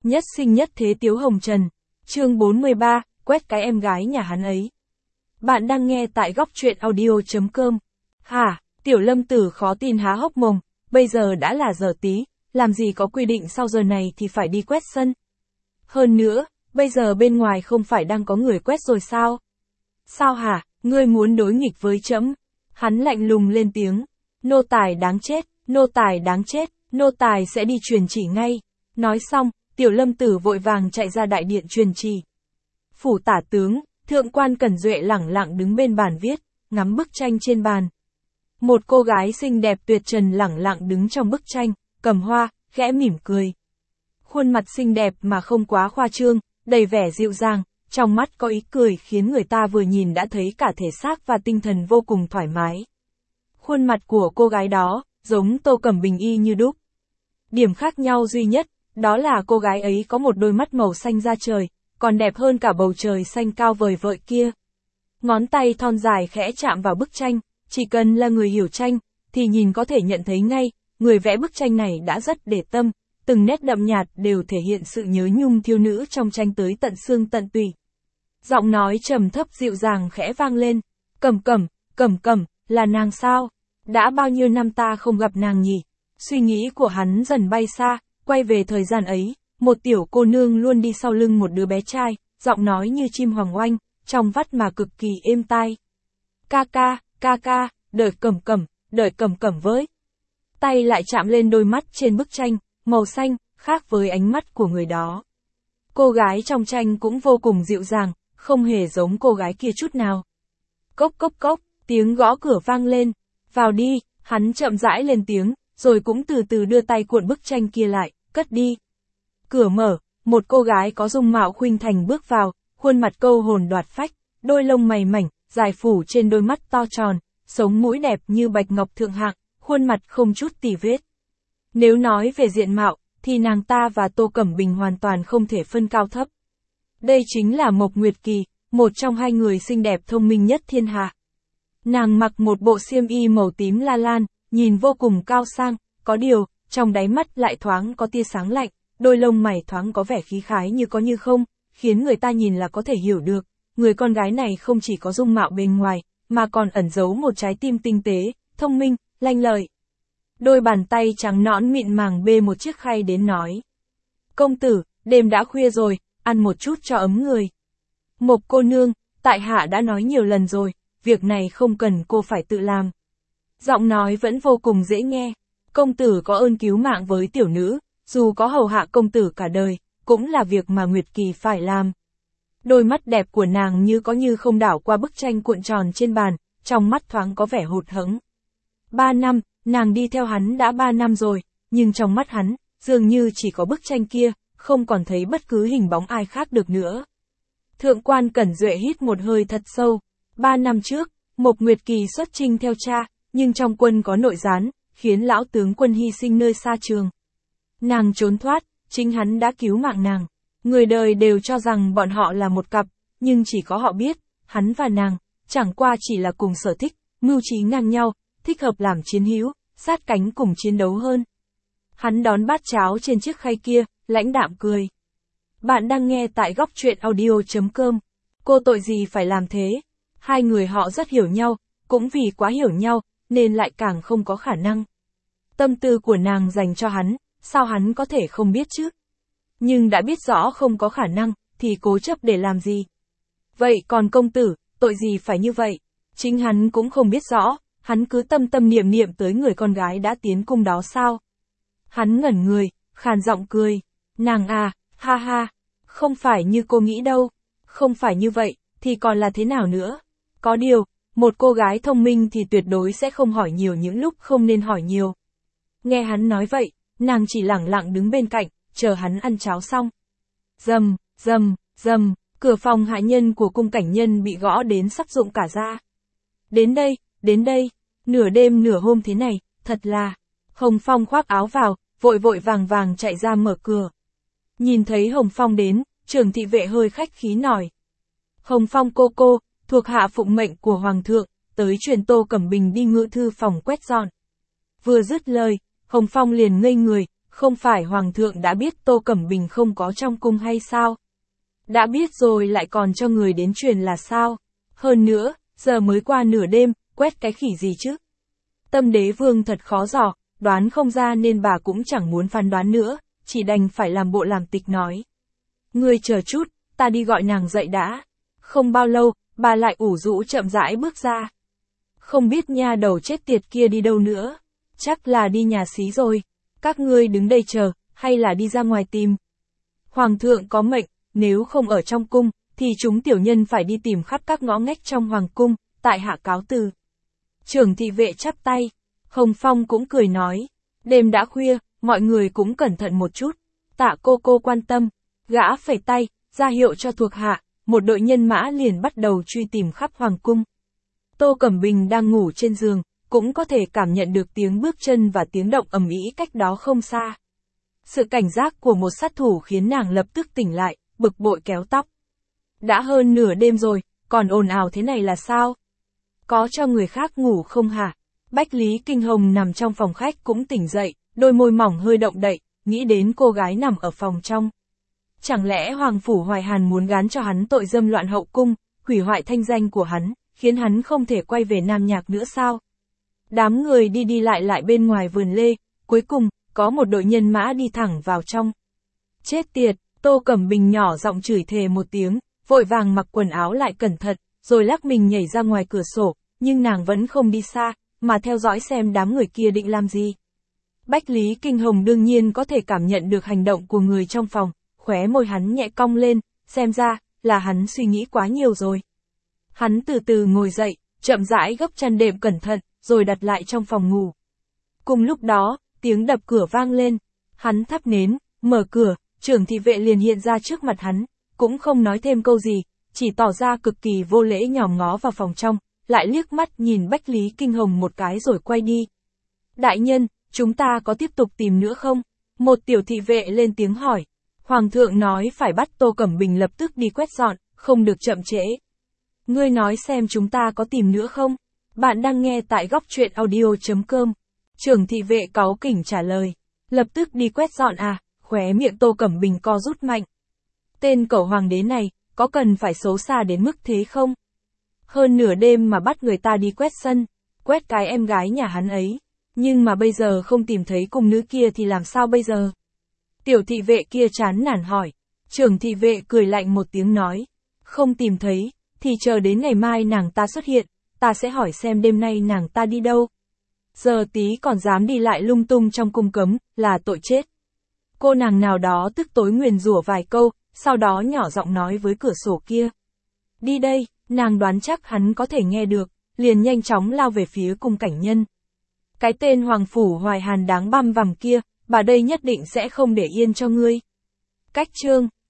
Nhất sinh nhất thế Tiếu Hồng Trần. Chương 43, quét cái em gái nhà hắn ấy. Bạn đang nghe tại góc truyện audio.com. Hả, Tiểu Lâm Tử khó tin há hốc mồm, bây giờ đã là giờ tí, làm gì có quy định sau giờ này thì phải đi quét sân. Hơn nữa, bây giờ bên ngoài không phải đang có người quét rồi sao? Sao hả, ngươi muốn đối nghịch với trẫm? Hắn lạnh lùng lên tiếng. Nô tài đáng chết, nô tài đáng chết, nô tài sẽ đi truyền chỉ ngay. Nói xong, Tiểu Lâm Tử vội vàng chạy ra đại điện truyền chỉ. Phủ tả tướng, thượng quan Cẩn Duệ lẳng lặng đứng bên bàn viết, ngắm bức tranh trên bàn. Một cô gái xinh đẹp tuyệt trần lẳng lặng đứng trong bức tranh, cầm hoa, khẽ mỉm cười. Khuôn mặt xinh đẹp mà không quá khoa trương, đầy vẻ dịu dàng, trong mắt có ý cười khiến người ta vừa nhìn đã thấy cả thể xác và tinh thần vô cùng thoải mái. Khuôn mặt của cô gái đó, giống Tô Cẩm Bình y như đúc. Điểm khác nhau duy nhất, đó là cô gái ấy có một đôi mắt màu xanh da trời, còn đẹp hơn cả bầu trời xanh cao vời vợi kia. Ngón tay thon dài khẽ chạm vào bức tranh, chỉ cần là người hiểu tranh, thì nhìn có thể nhận thấy ngay, người vẽ bức tranh này đã rất để tâm, từng nét đậm nhạt đều thể hiện sự nhớ nhung thiếu nữ trong tranh tới tận xương tận tủy. Giọng nói trầm thấp dịu dàng khẽ vang lên, Cẩm Cẩm, là nàng sao? Đã bao nhiêu năm ta không gặp nàng nhỉ? Suy nghĩ của hắn dần bay xa, quay về thời gian ấy, một tiểu cô nương luôn đi sau lưng một đứa bé trai, giọng nói như chim hoàng oanh, trong vắt mà cực kỳ êm tai. Ca ca, đợi Cẩm Cẩm với. Tay lại chạm lên đôi mắt trên bức tranh, màu xanh, khác với ánh mắt của người đó. Cô gái trong tranh cũng vô cùng dịu dàng, không hề giống cô gái kia chút nào. Cốc, tiếng gõ cửa vang lên. Vào đi, hắn chậm rãi lên tiếng, rồi cũng từ từ đưa tay cuộn bức tranh kia lại, cất đi. Cửa mở, một cô gái có dung mạo khuynh thành bước vào, khuôn mặt câu hồn đoạt phách, đôi lông mày mảnh, dài phủ trên đôi mắt to tròn, sống mũi đẹp như bạch ngọc thượng hạng, khuôn mặt không chút tì vết. Nếu nói về diện mạo, thì nàng ta và Tô Cẩm Bình hoàn toàn không thể phân cao thấp. Đây chính là Mộc Nguyệt Kỳ, một trong hai người xinh đẹp thông minh nhất thiên hạ. Nàng mặc một bộ xiêm y màu tím la lan, nhìn vô cùng cao sang, có điều, trong đáy mắt lại thoáng có tia sáng lạnh, đôi lông mày thoáng có vẻ khí khái như có như không, khiến người ta nhìn là có thể hiểu được, người con gái này không chỉ có dung mạo bên ngoài, mà còn ẩn giấu một trái tim tinh tế, thông minh, lanh lợi. Đôi bàn tay trắng nõn mịn màng bê một chiếc khay đến nói. Công tử, đêm đã khuya rồi, ăn một chút cho ấm người. Mộc cô nương, tại hạ đã nói nhiều lần rồi, việc này không cần cô phải tự làm. Giọng nói vẫn vô cùng dễ nghe. Công tử có ơn cứu mạng với tiểu nữ, dù có hầu hạ công tử cả đời, cũng là việc mà Nguyệt Kỳ phải làm. Đôi mắt đẹp của nàng như có như không đảo qua bức tranh cuộn tròn trên bàn, trong mắt thoáng có vẻ hụt hẫng. 3 năm, nàng đi theo hắn đã 3 năm rồi, nhưng trong mắt hắn, dường như chỉ có bức tranh kia, không còn thấy bất cứ hình bóng ai khác được nữa. Thượng quan Cẩn Duệ hít một hơi thật sâu. 3 năm trước, Mộc Nguyệt Kỳ xuất chinh theo cha, nhưng trong quân có nội gián, khiến lão tướng quân hy sinh nơi xa trường. Nàng trốn thoát, chính hắn đã cứu mạng nàng. Người đời đều cho rằng bọn họ là một cặp, nhưng chỉ có họ biết, hắn và nàng, chẳng qua chỉ là cùng sở thích, mưu trí ngang nhau, thích hợp làm chiến hữu, sát cánh cùng chiến đấu hơn. Hắn đón bát cháo trên chiếc khay kia, lãnh đạm cười. Bạn đang nghe tại góc truyện audio.com. Cô tội gì phải làm thế? Hai người họ rất hiểu nhau, cũng vì quá hiểu nhau, nên lại càng không có khả năng. Tâm tư của nàng dành cho hắn, sao hắn có thể không biết chứ? Nhưng đã biết rõ không có khả năng, thì cố chấp để làm gì? Vậy còn công tử, tội gì phải như vậy? Chính hắn cũng không biết rõ, hắn cứ tâm niệm tới người con gái đã tiến cung đó sao? Hắn ngẩn người, khàn giọng cười. Nàng à, ha ha, không phải như cô nghĩ đâu. Không phải như vậy, thì còn là thế nào nữa? Có điều, một cô gái thông minh thì tuyệt đối sẽ không hỏi nhiều những lúc không nên hỏi nhiều. Nghe hắn nói vậy, nàng chỉ lẳng lặng đứng bên cạnh, chờ hắn ăn cháo xong. Rầm, cửa phòng hạ nhân của cung cảnh nhân bị gõ đến sắp rụng cả ra. Đến đây, nửa đêm nửa hôm thế này, thật là. Hồng Phong khoác áo vào, vội vàng chạy ra mở cửa. Nhìn thấy Hồng Phong đến, trưởng thị vệ hơi khách khí nói. Hồng Phong cô, thuộc hạ phụng mệnh của Hoàng thượng, tới truyền Tô Cẩm Bình đi ngự thư phòng quét dọn. Vừa dứt lời, Hồng Phong liền ngây người, Không phải Hoàng thượng đã biết Tô Cẩm Bình không có trong cung hay sao? Đã biết rồi lại còn cho người đến truyền là sao? Hơn nữa, giờ mới qua nửa đêm, quét cái khỉ gì chứ? Tâm Đế Vương thật khó dò, đoán không ra nên bà cũng chẳng muốn phán đoán nữa, chỉ đành phải làm bộ làm tịch nói. Ngươi chờ chút, ta đi gọi nàng dậy đã. Không bao lâu, bà lại ủ rũ chậm rãi bước ra. Không biết nha đầu chết tiệt kia đi đâu nữa. Chắc là đi nhà xí rồi. Các ngươi đứng đây chờ, hay là đi ra ngoài tìm. Hoàng thượng có mệnh, nếu không ở trong cung, thì chúng tiểu nhân phải đi tìm khắp các ngõ ngách trong hoàng cung, tại hạ cáo từ. Trưởng thị vệ chắp tay. Hồng Phong cũng cười nói. Đêm đã khuya, mọi người cũng cẩn thận một chút. Tạ cô quan tâm. Gã phẩy tay, ra hiệu cho thuộc hạ, một đội nhân mã liền bắt đầu truy tìm khắp hoàng cung. Tô Cẩm Bình đang ngủ trên giường, cũng có thể cảm nhận được tiếng bước chân và tiếng động ầm ĩ cách đó không xa. Sự cảnh giác của một sát thủ khiến nàng lập tức tỉnh lại, bực bội kéo tóc. Đã hơn nửa đêm rồi, còn ồn ào thế này là sao? Có cho người khác ngủ không hả? Bách Lý Kinh Hồng nằm trong phòng khách cũng tỉnh dậy, đôi môi mỏng hơi động đậy, nghĩ đến cô gái nằm ở phòng trong. Chẳng lẽ Hoàng Phủ Hoài Hàn muốn gán cho hắn tội dâm loạn hậu cung, hủy hoại thanh danh của hắn, khiến hắn không thể quay về Nam Nhạc nữa sao? Đám người đi lại bên ngoài vườn lê, cuối cùng, có một đội nhân mã đi thẳng vào trong. Chết tiệt, Tô Cẩm Bình nhỏ giọng chửi thề một tiếng, vội vàng mặc quần áo lại cẩn thận, rồi lắc mình nhảy ra ngoài cửa sổ, nhưng nàng vẫn không đi xa, mà theo dõi xem đám người kia định làm gì. Bách Lý Kinh Hồng đương nhiên có thể cảm nhận được hành động của người trong phòng, khóe môi hắn nhẹ cong lên, xem ra, là hắn suy nghĩ quá nhiều rồi. Hắn từ từ ngồi dậy, chậm rãi gấp chăn đệm cẩn thận, rồi đặt lại trong phòng ngủ. Cùng lúc đó, tiếng đập cửa vang lên, hắn thắp nến, mở cửa, trưởng thị vệ liền hiện ra trước mặt hắn, cũng không nói thêm câu gì, chỉ tỏ ra cực kỳ vô lễ nhòm ngó vào phòng trong, lại liếc mắt nhìn Bách Lý Kinh Hồng một cái rồi quay đi. Đại nhân, chúng ta có tiếp tục tìm nữa không? Một tiểu thị vệ lên tiếng hỏi. Hoàng thượng nói phải bắt Tô Cẩm Bình lập tức đi quét dọn, không được chậm trễ. Ngươi nói xem chúng ta có tìm nữa không? Bạn đang nghe tại góc truyện audio.com. Trưởng thị vệ cáu kỉnh trả lời. Lập tức đi quét dọn à? Khóe miệng Tô Cẩm Bình co rút mạnh. Tên cẩu hoàng đế này, có cần phải xấu xa đến mức thế không? Hơn nửa đêm mà bắt người ta đi quét sân, quét cái em gái nhà hắn ấy. Nhưng mà bây giờ không tìm thấy cung nữ kia thì làm sao bây giờ? Tiểu thị vệ kia chán nản hỏi. Trưởng thị vệ cười lạnh một tiếng nói. Không tìm thấy, thì chờ đến ngày mai nàng ta xuất hiện, ta sẽ hỏi xem đêm nay nàng ta đi đâu. Giờ tí còn dám đi lại lung tung trong cung cấm, là tội chết. Cô nàng nào đó tức tối nguyền rủa vài câu, sau đó nhỏ giọng nói với cửa sổ kia. Đi đây, nàng đoán chắc hắn có thể nghe được, liền nhanh chóng lao về phía cung cảnh nhân. Cái tên Hoàng Phủ Hoài Hàn đáng băm vằm kia, bà đây nhất định sẽ không để yên cho ngươi. Cách chương